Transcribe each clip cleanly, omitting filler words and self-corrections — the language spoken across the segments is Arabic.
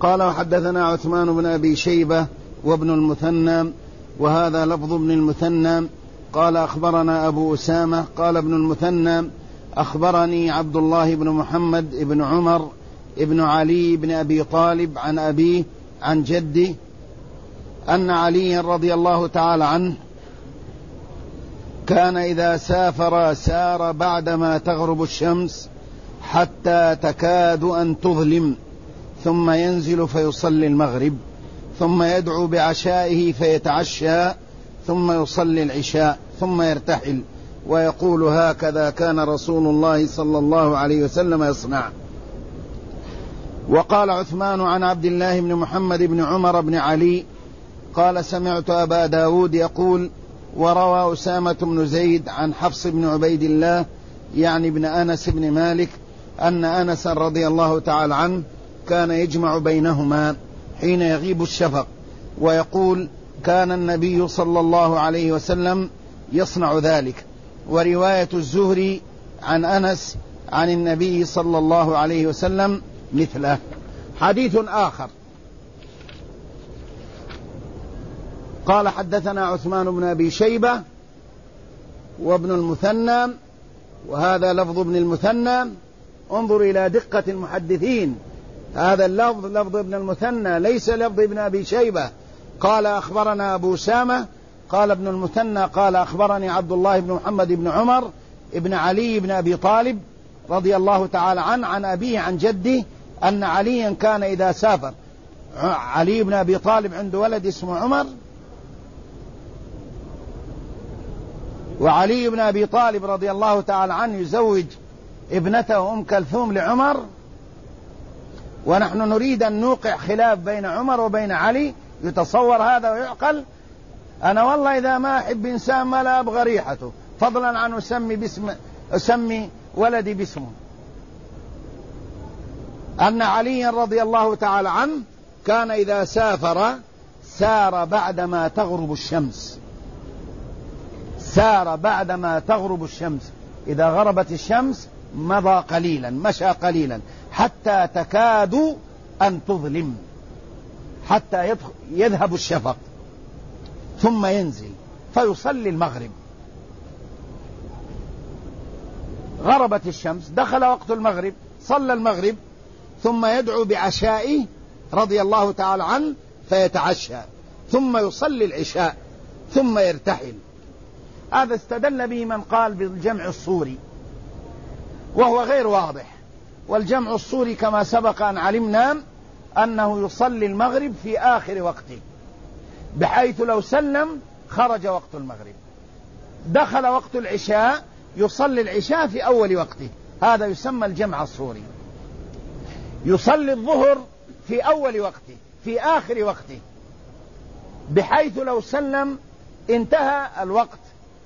قال وحدثنا عثمان بن أبي شيبة وابن المثنى، وهذا لفظ ابن المثنى قال أخبرنا أبو أسامة قال ابن المثنى أخبرني عبد الله بن محمد بن عمر ابن علي بن أبي طالب عن أبيه عن جده أن علي رضي الله تعالى عنه كان إذا سافر سار بعدما تغرب الشمس حتى تكاد أن تظلم، ثم ينزل فيصلي المغرب، ثم يدعو بعشائه فيتعشى، ثم يصلي العشاء، ثم يرتحل ويقول هكذا كان رسول الله صلى الله عليه وسلم يصنع. وقال عثمان عن عبد الله بن محمد بن عمر بن علي قال سمعت أبا داود يقول وروى أسامة بن زيد عن حفص بن عبيد الله يعني ابن أنس بن مالك أن أنس رضي الله تعالى عنه كان يجمع بينهما حين يغيب الشفق، ويقول كان النبي صلى الله عليه وسلم يصنع ذلك. ورواية الزهري عن أنس عن النبي صلى الله عليه وسلم مثله. حديث آخر قال حدثنا عثمان بن أبي شيبة وابن المثنى، وهذا لفظ ابن المثنى. انظر إلى دقة المحدثين، هذا اللفظ لفظ ابن المثنى ليس لفظ ابن أبي شيبة. قال أخبرنا أبو أسامة قال ابن المثنى قال أخبرني عبد الله بن محمد بن عمر ابن علي بن أبي طالب رضي الله تعالى عنه عن أبيه عن جده أن عليا كان إذا سافر. علي بن أبي طالب عنده ولد اسمه عمر، وعلي بن أبي طالب رضي الله تعالى عنه يزوج ابنته أم كلثوم لعمر، ونحن نريد أن نوقع خلاف بين عمر وبين علي. يتصور هذا ويعقل؟ أنا والله إذا ما أحب إنسان ما لا أبغى ريحته، فضلا عن أسمي ولدي باسمه. أن علي رضي الله تعالى عنه كان إذا سافر سار بعدما تغرب الشمس، سار بعدما تغرب الشمس، إذا غربت الشمس مضى قليلا مشى قليلا حتى تكاد أن تظلم، حتى يذهب الشفق، ثم ينزل فيصلي المغرب. غربت الشمس دخل وقت المغرب صلى المغرب، ثم يدعو بعشائه رضي الله تعالى عنه فيتعشى، ثم يصلي العشاء، ثم يرتحل. هذا استدل به من قال بالجمع الصوري، وهو غير واضح. والجمع الصوري كما سبق أن علمنا أنه يصلي المغرب في آخر وقته، بحيث لو سلم خرج وقت المغرب، دخل وقت العشاء يصلي العشاء في أول وقته، هذا يسمى الجمع الصوري. يصلي الظهر في أول وقته في آخر وقته، بحيث لو سلم انتهى الوقت،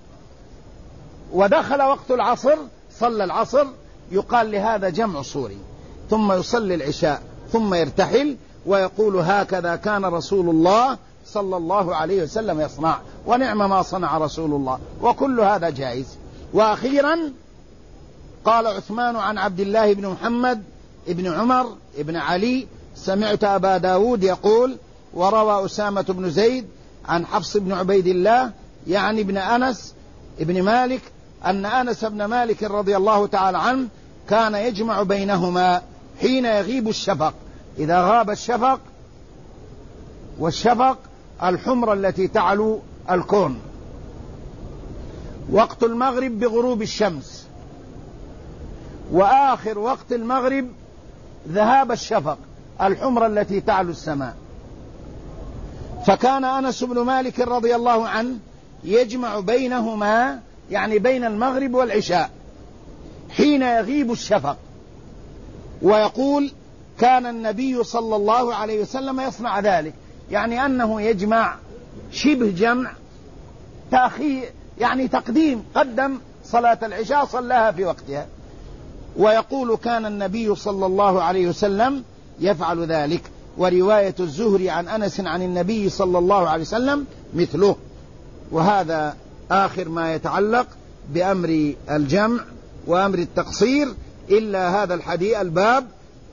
ودخل وقت العصر صلى العصر، يقال لهذا جمع صوري. ثم يصلي العشاء ثم يرتحل ويقول هكذا كان رسول الله صلى الله عليه وسلم يصنع، ونعم ما صنع رسول الله، وكل هذا جائز. وأخيرا قال عثمان عن عبد الله بن محمد ابن عمر ابن علي سمعت أبا داود يقول وروى أسامة بن زيد عن حفص بن عبيد الله يعني ابن أنس ابن مالك أن أنس بن مالك رضي الله تعالى عنه كان يجمع بينهما حين يغيب الشفق. إذا غاب الشفق، والشفق الحمرة التي تعلو الكون، وقت المغرب بغروب الشمس، وآخر وقت المغرب ذهاب الشفق الحمرة التي تعلو السماء. فكان أنس بن مالك رضي الله عنه يجمع بينهما، يعني بين المغرب والعشاء، حين يغيب الشفق، ويقول كان النبي صلى الله عليه وسلم يصنع ذلك، يعني أنه يجمع شبه جمع تأخير، يعني تقديم، قدم صلاة العشاء صلاها في وقتها. ويقول كان النبي صلى الله عليه وسلم يفعل ذلك. ورواية الزهري عن أنس عن النبي صلى الله عليه وسلم مثله. وهذا آخر ما يتعلق بأمر الجمع وأمر التقصير، إلا هذا الحديث الباب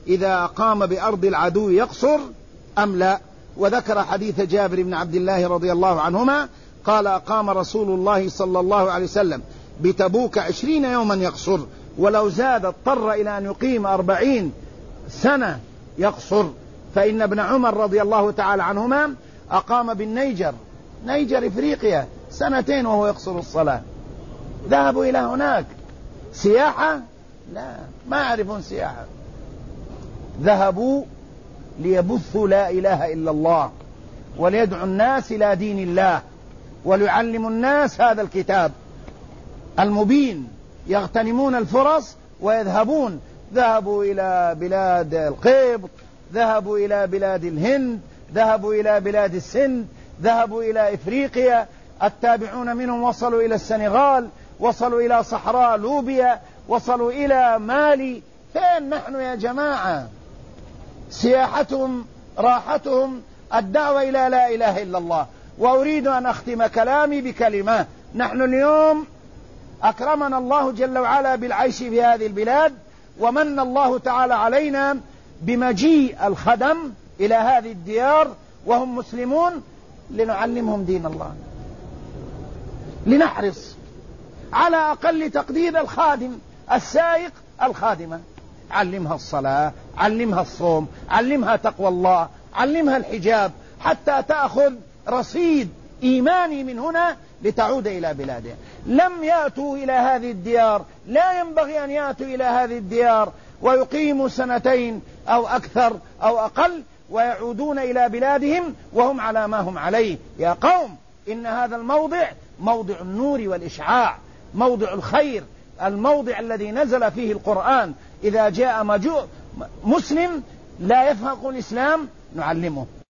إذا أقام بأرض العدو يقصر أم لا. وذكر حديث جابر بن عبد الله رضي الله عنهما قال أقام رسول الله صلى الله عليه وسلم بتبوك 20 يوما يقصر، ولو زاد اضطر إلى أن يقيم 40 سنة يقصر. فإن ابن عمر رضي الله تعالى عنهما أقام بالنيجر، نيجر إفريقيا، 2 وهو يقصر الصلاة. ذهبوا إلى هناك سياحة؟ لا، ما يعرفون سياحة. ذهبوا ليبثوا لا إله إلا الله، وليدعوا الناس إلى دين الله، وليعلموا الناس هذا الكتاب المبين. يغتنمون الفرص ويذهبون. ذهبوا إلى بلاد القبط، ذهبوا إلى بلاد الهند، ذهبوا إلى بلاد السند، ذهبوا إلى إفريقيا. التابعون منهم وصلوا إلى السنغال، وصلوا إلى صحراء لوبيا، وصلوا إلى مالي. فين نحن يا جماعة؟ سياحتهم راحتهم الدعوة إلى لا إله إلا الله. وأريد أن أختم كلامي بكلمة. نحن اليوم أكرمنا الله جل وعلا بالعيش في هذه البلاد، ومن الله تعالى علينا بمجيء الخدم إلى هذه الديار وهم مسلمون لنعلمهم دين الله. لنحرص على أقل تقدير الخادم، السائق، الخادمة، علمها الصلاة، علمها الصوم، علمها تقوى الله، علمها الحجاب، حتى تأخذ رصيد إيماني من هنا لتعود إلى بلادها. لم يأتوا إلى هذه الديار، لا ينبغي أن يأتوا إلى هذه الديار ويقيموا 2 أو أكثر أو أقل ويعودون إلى بلادهم وهم على ما هم عليه. يا قوم، إن هذا الموضع موضع النور والإشعاع، موضع الخير، الموضع الذي نزل فيه القرآن. إذا جاء مسلم لا يفهم الإسلام نعلمه.